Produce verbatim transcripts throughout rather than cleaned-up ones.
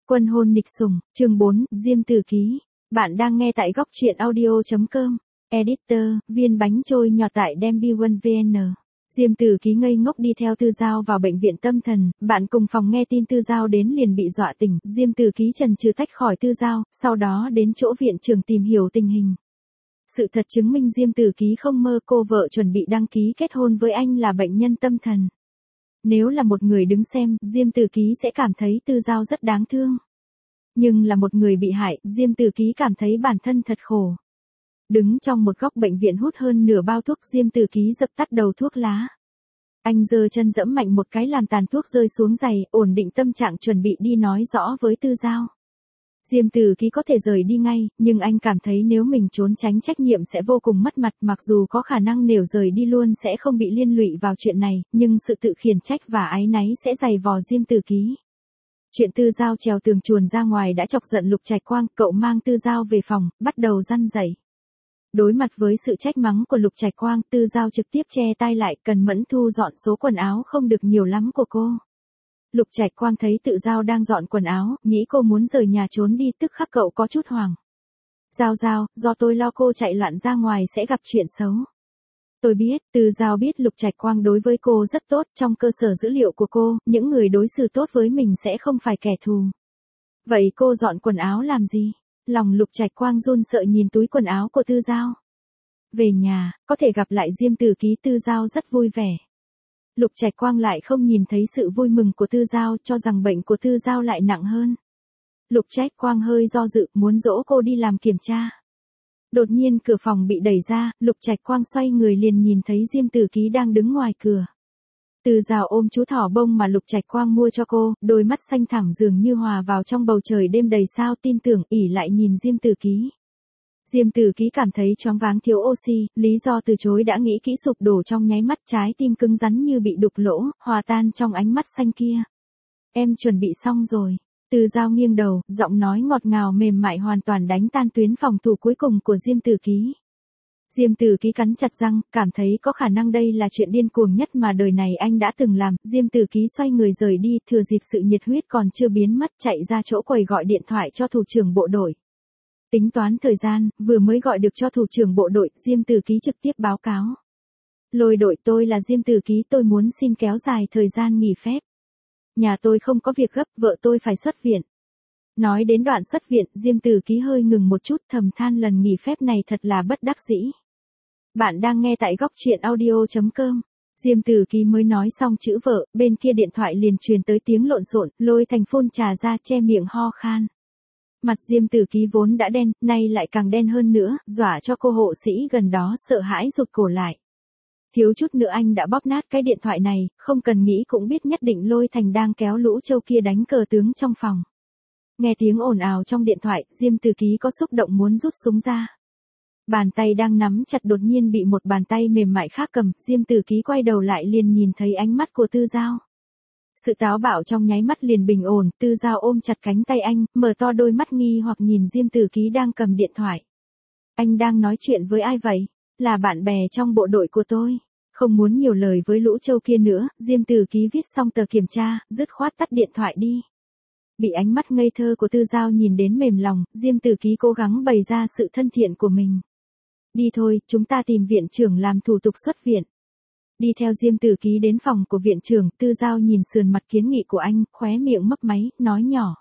Quân hôn nịch sủng, chương bốn, Diêm Tử Ký. Bạn đang nghe tại góc truyện audio chấm com. Editor, viên bánh trôi nhọt tại Dembiwon vê en. Diêm Tử Ký ngây ngốc đi theo Tư Giao vào bệnh viện tâm thần, bạn cùng phòng nghe tin Tư Giao đến liền bị dọa tỉnh, Diêm Tử Ký chần chừ tách khỏi Tư Giao, sau đó đến chỗ viện trưởng tìm hiểu tình hình. Sự thật chứng minh Diêm Tử Ký không mơ cô vợ chuẩn bị đăng ký kết hôn với anh là bệnh nhân tâm thần. Nếu là một người đứng xem, Diêm Tử Ký sẽ cảm thấy Tư Giao rất đáng thương. Nhưng là một người bị hại, Diêm Tử Ký cảm thấy bản thân thật khổ. Đứng trong một góc bệnh viện hút hơn nửa bao thuốc, Diêm Tử Ký dập tắt đầu thuốc lá. Anh giơ chân dẫm mạnh một cái làm tàn thuốc rơi xuống giày, ổn định tâm trạng chuẩn bị đi nói rõ với Tư Giao. Diêm Tử Ký có thể rời đi ngay, nhưng anh cảm thấy nếu mình trốn tránh trách nhiệm sẽ vô cùng mất mặt, mặc dù có khả năng nếu rời đi luôn sẽ không bị liên lụy vào chuyện này, nhưng sự tự khiển trách và áy náy sẽ dày vò Diêm Tử Ký. Chuyện Tư Giao trèo tường chuồn ra ngoài đã chọc giận Lục Trạch Quang, cậu mang Tư Giao về phòng, bắt đầu răn dạy. Đối mặt với sự trách mắng của Lục Trạch Quang, Tư Giao trực tiếp che tay lại, cần mẫn thu dọn số quần áo không được nhiều lắm của cô. Lục Trạch Quang thấy Tư Giao đang dọn quần áo, nghĩ cô muốn rời nhà trốn đi, tức khắc cậu có chút hoảng. Giao Giao, do tôi lo cô chạy loạn ra ngoài sẽ gặp chuyện xấu. Tôi biết, Tư Giao biết Lục Trạch Quang đối với cô rất tốt, trong cơ sở dữ liệu của cô, những người đối xử tốt với mình sẽ không phải kẻ thù. Vậy cô dọn quần áo làm gì? Lòng Lục Trạch Quang run sợ nhìn túi quần áo của Tư Giao. Về nhà, có thể gặp lại Diêm Tử Ký, Tư Giao rất vui vẻ. Lục Trạch Quang lại không nhìn thấy sự vui mừng của Tư Giao, cho rằng bệnh của Tư Giao lại nặng hơn. Lục Trạch Quang hơi do dự, muốn dỗ cô đi làm kiểm tra. Đột nhiên cửa phòng bị đẩy ra, Lục Trạch Quang xoay người liền nhìn thấy Diêm Tử Ký đang đứng ngoài cửa. Tư Giao ôm chú thỏ bông mà Lục Trạch Quang mua cho cô, đôi mắt xanh thẳm dường như hòa vào trong bầu trời đêm đầy sao, tin tưởng ỉ lại nhìn Diêm Tử Ký. Diêm Tử Ký cảm thấy choáng váng thiếu oxy, lý do từ chối đã nghĩ kỹ sụp đổ trong nháy mắt, trái tim cứng rắn như bị đục lỗ, hòa tan trong ánh mắt xanh kia. Em chuẩn bị xong rồi. Tư Giao nghiêng đầu, giọng nói ngọt ngào mềm mại hoàn toàn đánh tan tuyến phòng thủ cuối cùng của Diêm Tử Ký. Diêm Tử Ký cắn chặt răng, cảm thấy có khả năng đây là chuyện điên cuồng nhất mà đời này anh đã từng làm. Diêm Tử Ký xoay người rời đi, thừa dịp sự nhiệt huyết còn chưa biến mất, chạy ra chỗ quầy gọi điện thoại cho thủ trưởng bộ đội. Tính toán thời gian, vừa mới gọi được cho thủ trưởng bộ đội, Diêm Tử Ký trực tiếp báo cáo. Lôi đội, tôi là Diêm Tử Ký, tôi muốn xin kéo dài thời gian nghỉ phép. Nhà tôi không có việc gấp, vợ tôi phải xuất viện. Nói đến đoạn xuất viện, Diêm Tử Ký hơi ngừng một chút, thầm than lần nghỉ phép này thật là bất đắc dĩ. Bạn đang nghe tại góc truyện audio chấm com. Diêm Tử Ký mới nói xong chữ vợ, bên kia điện thoại liền truyền tới tiếng lộn xộn, Lôi Thành phun trà ra che miệng ho khan. Mặt Diêm Tử Ký vốn đã đen, nay lại càng đen hơn nữa, dọa cho cô hộ sĩ gần đó sợ hãi rụt cổ lại. Thiếu chút nữa anh đã bóp nát cái điện thoại này, không cần nghĩ cũng biết nhất định Lôi Thành đang kéo lũ trâu kia đánh cờ tướng trong phòng. Nghe tiếng ồn ào trong điện thoại, Diêm Tử Ký có xúc động muốn rút súng ra. Bàn tay đang nắm chặt đột nhiên bị một bàn tay mềm mại khác cầm, Diêm Tử Ký quay đầu lại liền nhìn thấy ánh mắt của Tư Giao. Sự táo bạo trong nháy mắt liền bình ổn, Tư Giao ôm chặt cánh tay anh, mở to đôi mắt nghi hoặc nhìn Diêm Tử Ký đang cầm điện thoại. Anh đang nói chuyện với ai vậy? Là bạn bè trong bộ đội của tôi. Không muốn nhiều lời với lũ trâu kia nữa, Diêm Tử Ký viết xong tờ kiểm tra, dứt khoát tắt điện thoại đi. Bị ánh mắt ngây thơ của Tư Giao nhìn đến mềm lòng, Diêm Tử Ký cố gắng bày ra sự thân thiện của mình. Đi thôi, chúng ta tìm viện trưởng làm thủ tục xuất viện. Đi theo Diêm Tử Ký đến phòng của viện trưởng, Tư Giao nhìn sườn mặt kiến nghị của anh, khóe miệng mấp máy, nói nhỏ.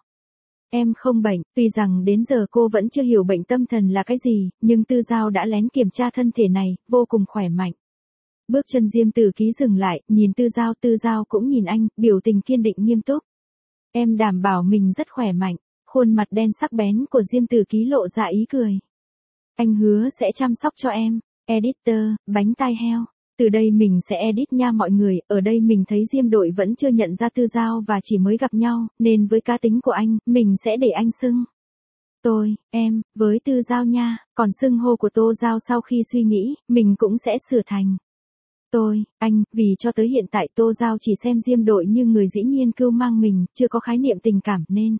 Em không bệnh, tuy rằng đến giờ cô vẫn chưa hiểu bệnh tâm thần là cái gì, nhưng Tư Giao đã lén kiểm tra thân thể này, vô cùng khỏe mạnh. Bước chân Diêm Tử Ký dừng lại, nhìn Tư Giao, Tư Giao cũng nhìn anh, biểu tình kiên định nghiêm túc. Em đảm bảo mình rất khỏe mạnh, khuôn mặt đen sắc bén của Diêm Tử Ký lộ ra ý cười. Anh hứa sẽ chăm sóc cho em. Editor, bánh tai heo. Từ đây mình sẽ edit nha mọi người, ở đây mình thấy Diêm đội vẫn chưa nhận ra Tư Giao và chỉ mới gặp nhau, nên với cá tính của anh, mình sẽ để anh xưng. Tôi, em, với Tư Giao nha, còn xưng hô của Tô Giao sau khi suy nghĩ, mình cũng sẽ sửa thành. Tôi, anh, vì cho tới hiện tại Tô Giao chỉ xem Diêm đội như người dĩ nhiên cưu mang mình, chưa có khái niệm tình cảm nên.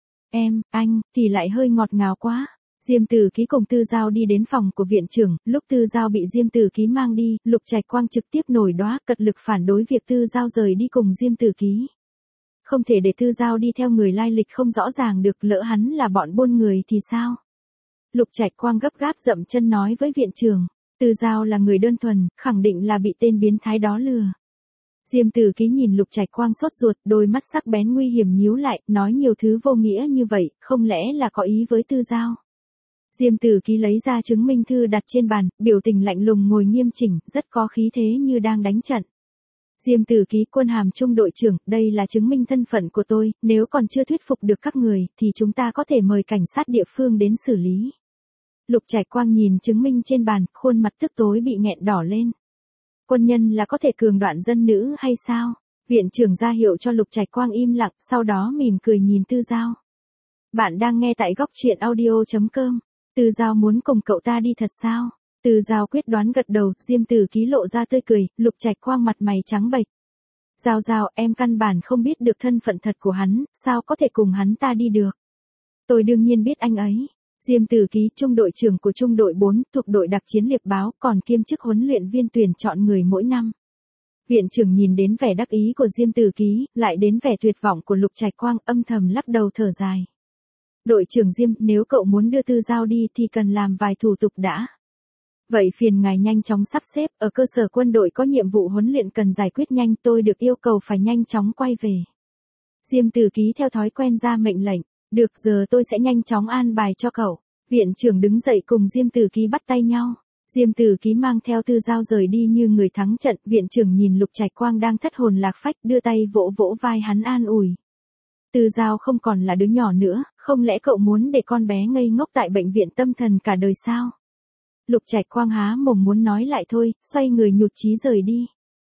Em, anh, thì lại hơi ngọt ngào quá. Diêm Tử Ký cùng Tư Giao đi đến phòng của viện trưởng, lúc Tư Giao bị Diêm Tử Ký mang đi, Lục Trạch Quang trực tiếp nổi đoá cật lực phản đối việc Tư Giao rời đi cùng Diêm Tử Ký. không thể để Tư Giao đi theo người lai lịch không rõ ràng được, lỡ hắn là bọn buôn người thì sao? Lục Trạch Quang gấp gáp dậm chân nói với viện trưởng, Tư Giao là người đơn thuần, khẳng định là bị tên biến thái đó lừa. Diêm Tử Ký nhìn Lục Trạch Quang sốt ruột, đôi mắt sắc bén nguy hiểm nhíu lại, nói nhiều thứ vô nghĩa như vậy, không lẽ là có ý với Tư Giao? Diêm Tử Ký lấy ra chứng minh thư đặt trên bàn, biểu tình lạnh lùng ngồi nghiêm chỉnh, rất có khí thế như đang đánh trận. Diêm Tử Ký, quân hàm trung đội trưởng, đây là chứng minh thân phận của tôi, nếu còn chưa thuyết phục được các người, thì chúng ta có thể mời cảnh sát địa phương đến xử lý. Lục Trạch Quang nhìn chứng minh trên bàn, khuôn mặt tức tối bị nghẹn đỏ lên. Quân nhân là có thể cường đoạn dân nữ hay sao? Viện trưởng ra hiệu cho Lục Trạch Quang im lặng, sau đó mỉm cười nhìn Tư Giao. Bạn đang nghe tại góc truyện audio chấm com. Tư Giao muốn cùng cậu ta đi thật sao? Tư Giao quyết đoán gật đầu, Diêm Tử Ký lộ ra tươi cười, Lục Trạch Quang mặt mày trắng bệch. Giao Giao, em căn bản không biết được thân phận thật của hắn, sao có thể cùng hắn ta đi được? Tôi đương nhiên biết anh ấy. Diêm Tử Ký, trung đội trưởng của trung đội bốn, thuộc đội đặc chiến liệp báo, còn kiêm chức huấn luyện viên tuyển chọn người mỗi năm. Viện trưởng nhìn đến vẻ đắc ý của Diêm Tử Ký, lại đến vẻ tuyệt vọng của Lục Trạch Quang, âm thầm lắc đầu thở dài. Đội trưởng Diêm, nếu cậu muốn đưa Tư Giao đi thì cần làm vài thủ tục đã. Vậy phiền ngài nhanh chóng sắp xếp, ở cơ sở quân đội có nhiệm vụ huấn luyện cần giải quyết nhanh, tôi được yêu cầu phải nhanh chóng quay về. Diêm Tử Ký theo thói quen ra mệnh lệnh, được giờ tôi sẽ nhanh chóng an bài cho cậu. Viện trưởng đứng dậy cùng Diêm Tử Ký bắt tay nhau. Diêm Tử Ký mang theo Tư Giao rời đi như người thắng trận, viện trưởng nhìn Lục Trạch Quang đang thất hồn lạc phách, đưa tay vỗ vỗ vai hắn an ủi. Tư Giao không còn là đứa nhỏ nữa, không lẽ cậu muốn để con bé ngây ngốc tại bệnh viện tâm thần cả đời sao? Lục Trạch Quang há mồm muốn nói lại thôi, xoay người nhụt chí rời đi.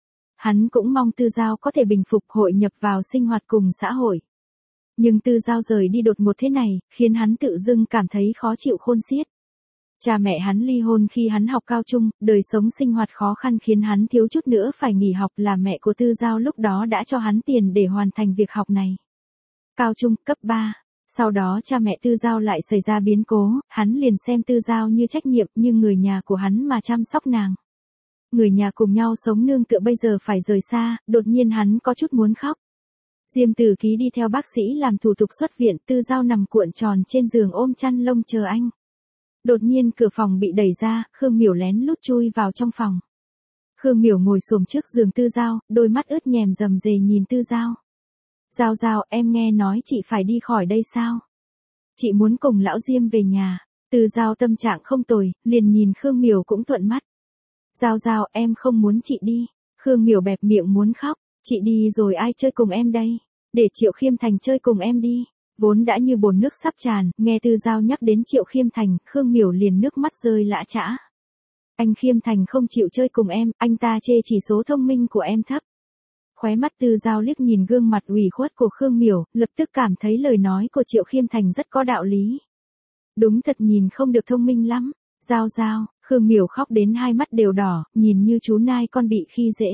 Hắn cũng mong Tư Giao có thể bình phục, hội nhập vào sinh hoạt cùng xã hội. Nhưng Tư Giao rời đi đột ngột thế này, khiến hắn tự dưng cảm thấy khó chịu khôn xiết. Cha mẹ hắn ly hôn khi hắn học cao trung, đời sống sinh hoạt khó khăn khiến hắn thiếu chút nữa phải nghỉ học, là mẹ của Tư Giao lúc đó đã cho hắn tiền để hoàn thành việc học này. Cao trung, cấp ba. Sau đó cha mẹ Tư Giao lại xảy ra biến cố, hắn liền xem Tư Giao như trách nhiệm, như người nhà của hắn mà chăm sóc nàng. Người nhà cùng nhau sống nương tựa bây giờ phải rời xa, đột nhiên hắn có chút muốn khóc. Diêm Tử Ký đi theo bác sĩ làm thủ tục xuất viện, Tư Giao nằm cuộn tròn trên giường ôm chăn lông chờ anh. Đột nhiên cửa phòng bị đẩy ra, Khương Miểu lén lút chui vào trong phòng. Khương Miểu ngồi xổm trước giường Tư Giao, đôi mắt ướt nhèm rầm rề nhìn Tư Giao. Giao Giao, em nghe nói chị phải đi khỏi đây sao? Chị muốn cùng lão Diêm về nhà. Tư Giao tâm trạng không tồi, liền nhìn Khương Miểu cũng thuận mắt. Giao Giao, em không muốn chị đi. Khương Miểu bẹp miệng muốn khóc. Chị đi rồi ai chơi cùng em đây? Để Triệu Khiêm Thành chơi cùng em đi. Vốn đã như bồn nước sắp tràn, nghe Tư Giao nhắc đến Triệu Khiêm Thành, Khương Miểu liền nước mắt rơi lã chã. Anh Khiêm Thành không chịu chơi cùng em, anh ta chê chỉ số thông minh của em thấp. Khóe mắt Tư Giao liếc nhìn gương mặt ủy khuất của Khương Miểu, lập tức cảm thấy lời nói của Triệu Khiêm Thành rất có đạo lý. Đúng thật nhìn không được thông minh lắm. Giao Giao, Khương Miểu khóc đến hai mắt đều đỏ, nhìn như chú nai con bị khi dễ.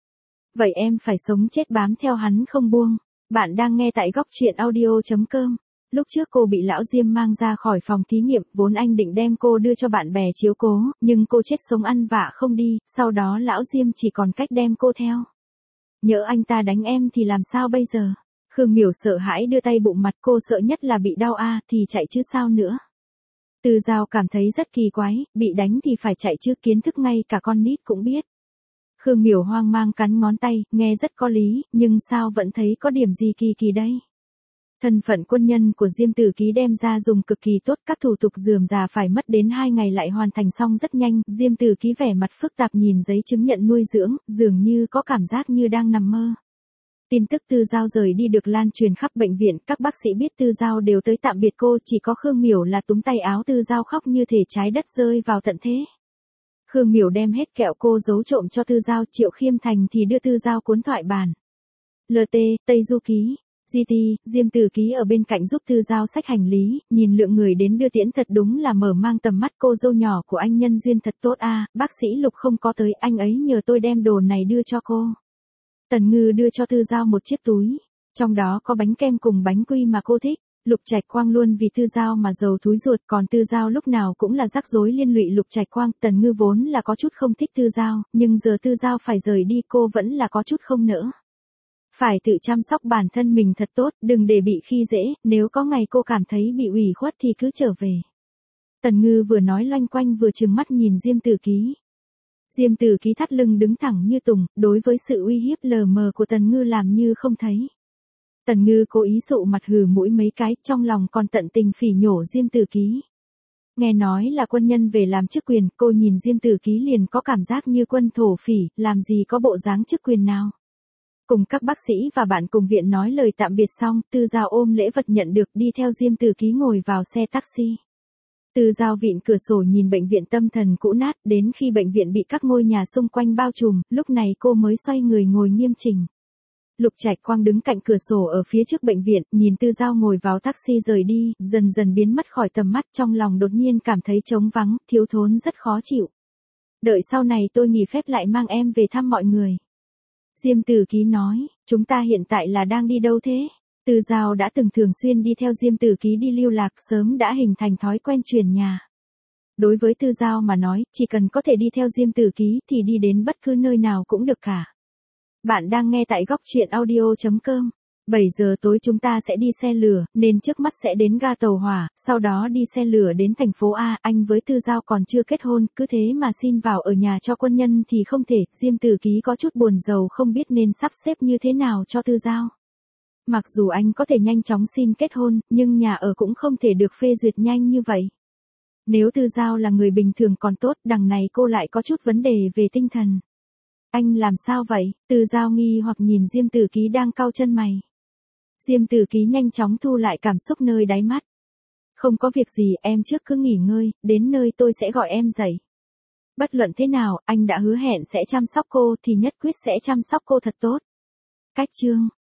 Vậy em phải sống chết bám theo hắn không buông. Bạn đang nghe tại góc truyện audio chấm com. Lúc trước cô bị lão Diêm mang ra khỏi phòng thí nghiệm, vốn anh định đem cô đưa cho bạn bè chiếu cố, nhưng cô chết sống ăn vạ không đi, sau đó lão Diêm chỉ còn cách đem cô theo. Nhỡ anh ta đánh em thì làm sao bây giờ? Khương Miểu sợ hãi đưa tay bụng mặt, cô sợ nhất là bị đau a, thì chạy chứ sao nữa. Tư Giao cảm thấy rất kỳ quái, bị đánh thì phải chạy chứ, kiến thức ngay cả con nít cũng biết. Khương Miểu hoang mang cắn ngón tay, nghe rất có lý, nhưng sao vẫn thấy có điểm gì kỳ kỳ đây? Thân phận quân nhân của Diêm Tử Ký đem ra dùng cực kỳ tốt, các thủ tục rườm rà phải mất đến hai ngày lại hoàn thành xong rất nhanh. Diêm Tử Ký vẻ mặt phức tạp nhìn giấy chứng nhận nuôi dưỡng, dường như có cảm giác như đang nằm mơ. Tin tức Tư Giao rời đi được lan truyền khắp bệnh viện, các bác sĩ biết Tư Giao đều tới tạm biệt cô, chỉ có Khương Miểu là túm tay áo Tư Giao khóc như thể trái đất rơi vào tận thế. Khương Miểu đem hết kẹo cô giấu trộm cho Tư Giao, Triệu Khiêm Thành thì đưa Tư Giao cuốn thoại bản. lờ tê, Tây Du Ký, giê tê, Diêm Tử Ký ở bên cạnh giúp Tư Giao xách hành lý, nhìn lượng người đến đưa tiễn thật đúng là mở mang tầm mắt, cô dâu nhỏ của anh nhân duyên thật tốt a, bác sĩ Lục không có tới, anh ấy nhờ tôi đem đồ này đưa cho cô. Tần Ngư đưa cho Tư Giao một chiếc túi, trong đó có bánh kem cùng bánh quy mà cô thích. Lục Trạch Quang luôn vì Tư Giao mà giàu thúi ruột, còn Tư Giao lúc nào cũng là rắc rối liên lụy Lục Trạch Quang. Tần Ngư vốn là có chút không thích Tư Giao, nhưng giờ Tư Giao phải rời đi cô vẫn là có chút không nỡ. Phải tự chăm sóc bản thân mình thật tốt, đừng để bị khi dễ, nếu có ngày cô cảm thấy bị ủy khuất thì cứ trở về. Tần Ngư vừa nói loanh quanh vừa trừng mắt nhìn Diêm Tử Ký. Diêm Tử Ký thắt lưng đứng thẳng như tùng, đối với sự uy hiếp lờ mờ của Tần Ngư làm như không thấy. Tần Ngư cố ý sụ mặt hừ mũi mấy cái, trong lòng còn tận tình phỉ nhổ Diêm Tử Ký. Nghe nói là quân nhân về làm chức quyền, cô nhìn Diêm Tử Ký liền có cảm giác như quân thổ phỉ, làm gì có bộ dáng chức quyền nào. Cùng các bác sĩ và bạn cùng viện nói lời tạm biệt xong, Tư Giao ôm lễ vật nhận được đi theo Diêm Tử Ký ngồi vào xe taxi. Tư Giao vịn cửa sổ nhìn bệnh viện tâm thần cũ nát, đến khi bệnh viện bị các ngôi nhà xung quanh bao trùm, lúc này cô mới xoay người ngồi nghiêm chỉnh. Lục Trạch Quang đứng cạnh cửa sổ ở phía trước bệnh viện, nhìn Tư Giao ngồi vào taxi rời đi, dần dần biến mất khỏi tầm mắt, trong lòng đột nhiên cảm thấy trống vắng, thiếu thốn rất khó chịu. Đợi sau này tôi nghỉ phép lại mang em về thăm mọi người. Diêm Tử Ký nói, chúng ta hiện tại là đang đi đâu thế? Tư Giao đã từng thường xuyên đi theo Diêm Tử Ký đi lưu lạc, sớm đã hình thành thói quen chuyển nhà. Đối với Tư Giao mà nói, chỉ cần có thể đi theo Diêm Tử Ký thì đi đến bất cứ nơi nào cũng được cả. Bạn đang nghe tại góc truyện audio chấm com. bảy giờ tối chúng ta sẽ đi xe lửa, nên trước mắt sẽ đến ga tàu hỏa, sau đó đi xe lửa đến thành phố A. Anh với Tư Giao còn chưa kết hôn, cứ thế mà xin vào ở nhà cho quân nhân thì không thể. Diêm Tử Ký có chút buồn rầu không biết nên sắp xếp như thế nào cho Tư Giao. Mặc dù anh có thể nhanh chóng xin kết hôn, nhưng nhà ở cũng không thể được phê duyệt nhanh như vậy. Nếu Tư Giao là người bình thường còn tốt, đằng này cô lại có chút vấn đề về tinh thần. Anh làm sao vậy? Tư Giao nghi hoặc nhìn Diêm Tử Ký đang cau chân mày. Diêm Tử Ký nhanh chóng thu lại cảm xúc nơi đáy mắt. Không có việc gì, em trước cứ nghỉ ngơi, đến nơi tôi sẽ gọi em dậy. Bất luận thế nào, anh đã hứa hẹn sẽ chăm sóc cô thì nhất quyết sẽ chăm sóc cô thật tốt. Cách chương